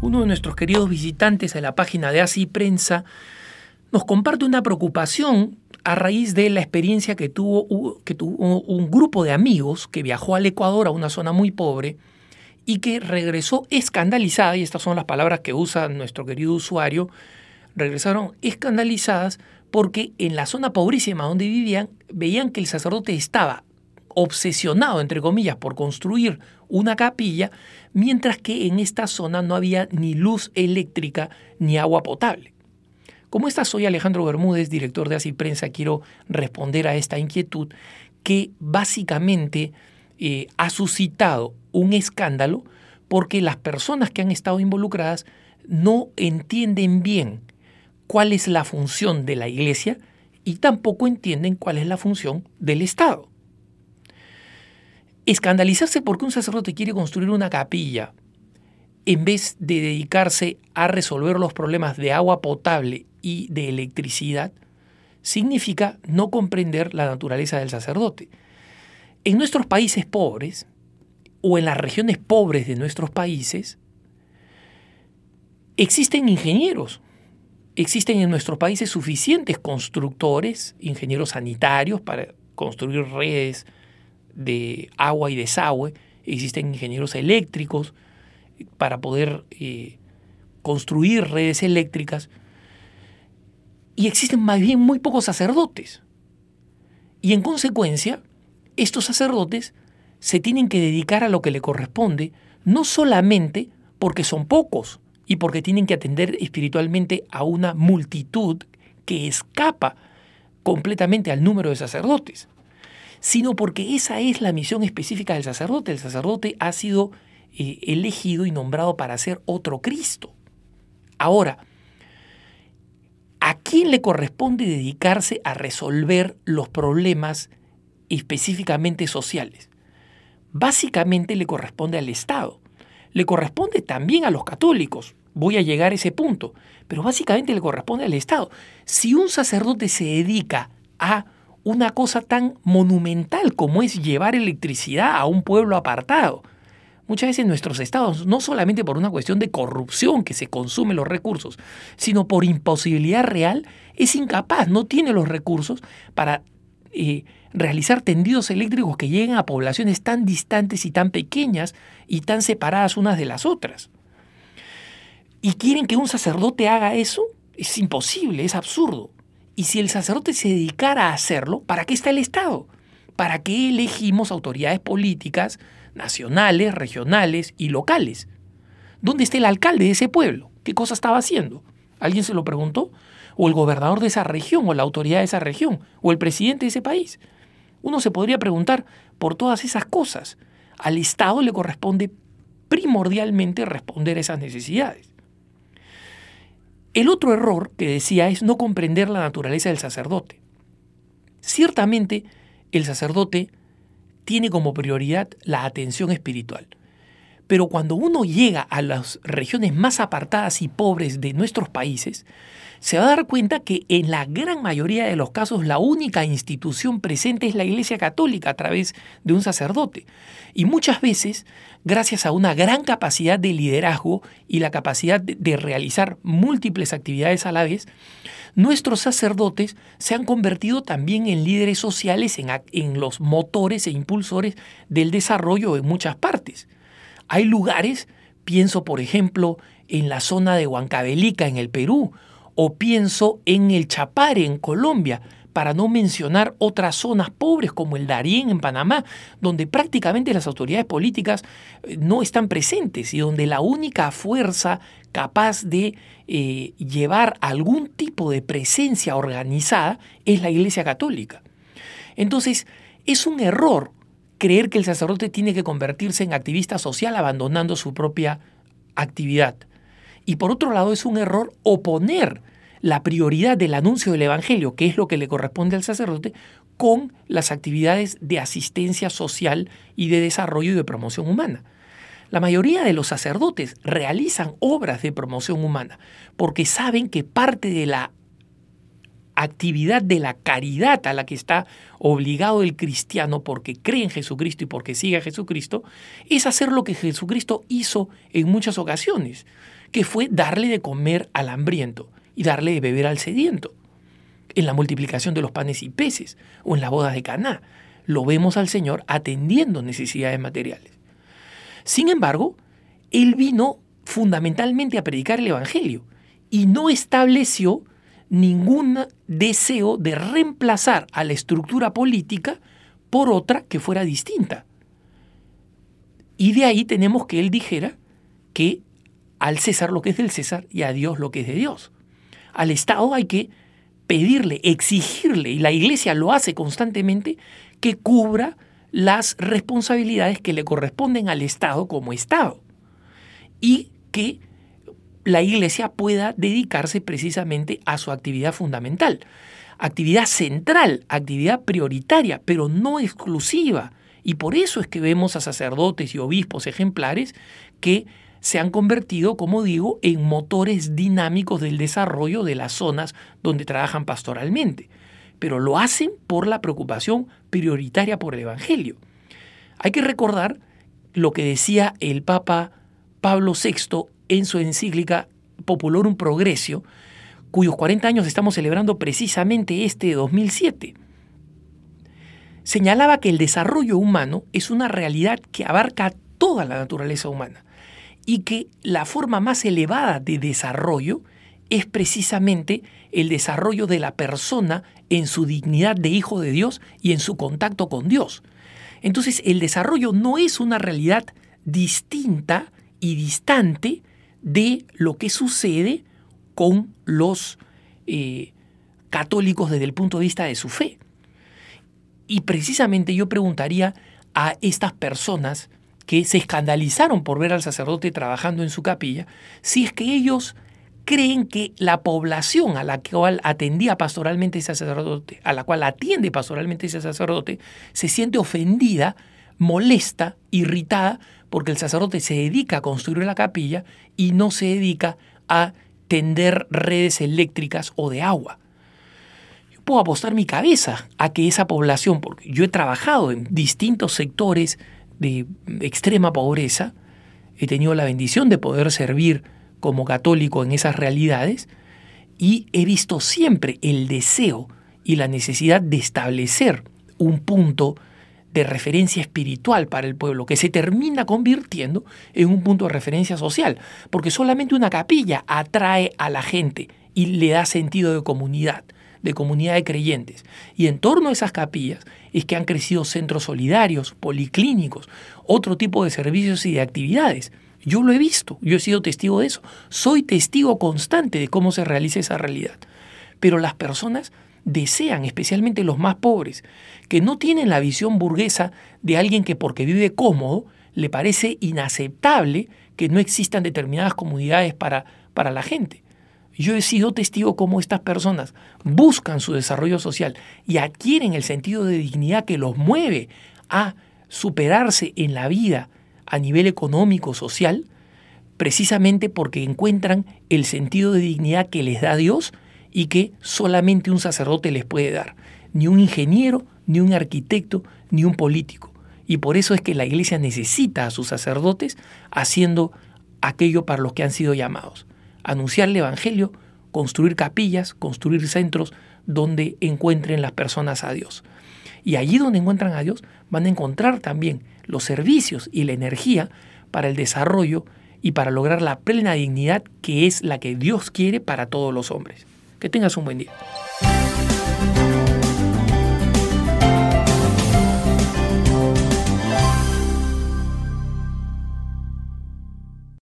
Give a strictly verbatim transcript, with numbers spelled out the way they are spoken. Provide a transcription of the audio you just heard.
Uno de nuestros queridos visitantes a la página de Así Prensa nos comparte una preocupación a raíz de la experiencia que tuvo, que tuvo un grupo de amigos que viajó al Ecuador, a una zona muy pobre, y que regresó escandalizada, y estas son las palabras que usa nuestro querido usuario, regresaron escandalizadas porque en la zona pobrísima donde vivían veían que el sacerdote estaba obsesionado, entre comillas, por construir una capilla, mientras que en esta zona no había ni luz eléctrica ni agua potable. Como esta soy Alejandro Bermúdez, director de Así Prensa, quiero responder a esta inquietud que básicamente eh, ha suscitado un escándalo porque las personas que han estado involucradas no entienden bien cuál es la función de la Iglesia y tampoco entienden cuál es la función del Estado. Escandalizarse porque un sacerdote quiere construir una capilla en vez de dedicarse a resolver los problemas de agua potable y de electricidad, significa no comprender la naturaleza del sacerdote. En nuestros países pobres, o en las regiones pobres de nuestros países, existen ingenieros. Existen en nuestros países suficientes constructores, ingenieros sanitarios para construir redes de agua y desagüe. Existen ingenieros eléctricos para poder eh, construir redes eléctricas. Y existen más bien muy pocos sacerdotes. Y en consecuencia, estos sacerdotes se tienen que dedicar a lo que le corresponde, no solamente porque son pocos y porque tienen que atender espiritualmente a una multitud que escapa completamente al número de sacerdotes, sino porque esa es la misión específica del sacerdote. El sacerdote ha sido eh, elegido y nombrado para ser otro Cristo. Ahora, ¿a quién le corresponde dedicarse a resolver los problemas específicamente sociales? Básicamente le corresponde al Estado. Le corresponde también a los católicos. Voy a llegar a ese punto. Pero básicamente le corresponde al Estado. Si un sacerdote se dedica a una cosa tan monumental como es llevar electricidad a un pueblo apartado, muchas veces nuestros estados, no solamente por una cuestión de corrupción que se consume los recursos, sino por imposibilidad real, es incapaz, no tiene los recursos para eh, realizar tendidos eléctricos que lleguen a poblaciones tan distantes y tan pequeñas y tan separadas unas de las otras. ¿Y quieren que un sacerdote haga eso? Es imposible, es absurdo. Y si el sacerdote se dedicara a hacerlo, ¿para qué está el Estado? ¿Para qué elegimos autoridades políticas nacionales, regionales y locales? ¿Dónde está el alcalde de ese pueblo? ¿Qué cosa estaba haciendo? ¿Alguien se lo preguntó? ¿O el gobernador de esa región, o la autoridad de esa región, o el presidente de ese país? Uno se podría preguntar por todas esas cosas. Al Estado le corresponde primordialmente responder a esas necesidades. El otro error que decía es no comprender la naturaleza del sacerdote. Ciertamente, el sacerdote tiene como prioridad la atención espiritual. Pero cuando uno llega a las regiones más apartadas y pobres de nuestros países, se va a dar cuenta que en la gran mayoría de los casos la única institución presente es la Iglesia Católica a través de un sacerdote. Y muchas veces, gracias a una gran capacidad de liderazgo y la capacidad de, de realizar múltiples actividades a la vez, nuestros sacerdotes se han convertido también en líderes sociales, en, en los motores e impulsores del desarrollo en muchas partes. Hay lugares, pienso por ejemplo en la zona de Huancavelica en el Perú, o pienso en el Chapare en Colombia, para no mencionar otras zonas pobres como el Darién en Panamá, donde prácticamente las autoridades políticas no están presentes y donde la única fuerza capaz de eh, llevar algún tipo de presencia organizada es la Iglesia Católica. Entonces, es un error creer que el sacerdote tiene que convertirse en activista social abandonando su propia actividad. Y por otro lado, es un error oponer la prioridad del anuncio del Evangelio, que es lo que le corresponde al sacerdote, con las actividades de asistencia social y de desarrollo y de promoción humana. La mayoría de los sacerdotes realizan obras de promoción humana porque saben que parte de la actividad de la caridad a la que está obligado el cristiano porque cree en Jesucristo y porque sigue a Jesucristo, es hacer lo que Jesucristo hizo en muchas ocasiones, que fue darle de comer al hambriento y darle de beber al sediento. En la multiplicación de los panes y peces o en las bodas de Caná, lo vemos al Señor atendiendo necesidades materiales. Sin embargo, Él vino fundamentalmente a predicar el Evangelio y no estableció ningún deseo de reemplazar a la estructura política por otra que fuera distinta. Y de ahí tenemos que Él dijera que al César lo que es del César y a Dios lo que es de Dios. Al Estado hay que pedirle, exigirle, y la Iglesia lo hace constantemente, que cubra las responsabilidades que le corresponden al Estado como Estado y que la Iglesia pueda dedicarse precisamente a su actividad fundamental, actividad central, actividad prioritaria, pero no exclusiva. Y por eso es que vemos a sacerdotes y obispos ejemplares que se han convertido, como digo, en motores dinámicos del desarrollo de las zonas donde trabajan pastoralmente. Pero lo hacen por la preocupación prioritaria por el Evangelio. Hay que recordar lo que decía el Papa Pablo sexto en su encíclica Populorum Progressio, cuyos cuarenta años estamos celebrando precisamente este dos mil siete. Señalaba que el desarrollo humano es una realidad que abarca toda la naturaleza humana y que la forma más elevada de desarrollo es precisamente el desarrollo de la persona en su dignidad de hijo de Dios y en su contacto con Dios. Entonces, el desarrollo no es una realidad distinta y distante de lo que sucede con los eh, católicos desde el punto de vista de su fe. Y precisamente yo preguntaría a estas personas que se escandalizaron por ver al sacerdote trabajando en su capilla, si es que ellos creen que la población a la cual atendía pastoralmente ese sacerdote, a la cual atiende pastoralmente ese sacerdote, se siente ofendida, molesta, irritada, porque el sacerdote se dedica a construir la capilla y no se dedica a tender redes eléctricas o de agua. Yo puedo apostar mi cabeza a que esa población, porque yo he trabajado en distintos sectores de extrema pobreza, he tenido la bendición de poder servir como católico en esas realidades y he visto siempre el deseo y la necesidad de establecer un punto de referencia espiritual para el pueblo que se termina convirtiendo en un punto de referencia social, porque solamente una capilla atrae a la gente y le da sentido de comunidad, de comunidad de creyentes. Y en torno a esas capillas es que han crecido centros solidarios, policlínicos, otro tipo de servicios y de actividades. Yo lo he visto, yo he sido testigo de eso. Soy testigo constante de cómo se realiza esa realidad. Pero las personas desean, especialmente los más pobres, que no tienen la visión burguesa de alguien que porque vive cómodo le parece inaceptable que no existan determinadas comunidades para, para la gente. Yo he sido testigo cómo estas personas buscan su desarrollo social y adquieren el sentido de dignidad que los mueve a superarse en la vida a nivel económico, social, precisamente porque encuentran el sentido de dignidad que les da Dios y que solamente un sacerdote les puede dar. Ni un ingeniero, ni un arquitecto, ni un político. Y por eso es que la Iglesia necesita a sus sacerdotes haciendo aquello para los que han sido llamados. Anunciar el Evangelio, construir capillas, construir centros donde encuentren las personas a Dios. Y allí donde encuentran a Dios van a encontrar también los servicios y la energía para el desarrollo y para lograr la plena dignidad que es la que Dios quiere para todos los hombres. Que tengas un buen día.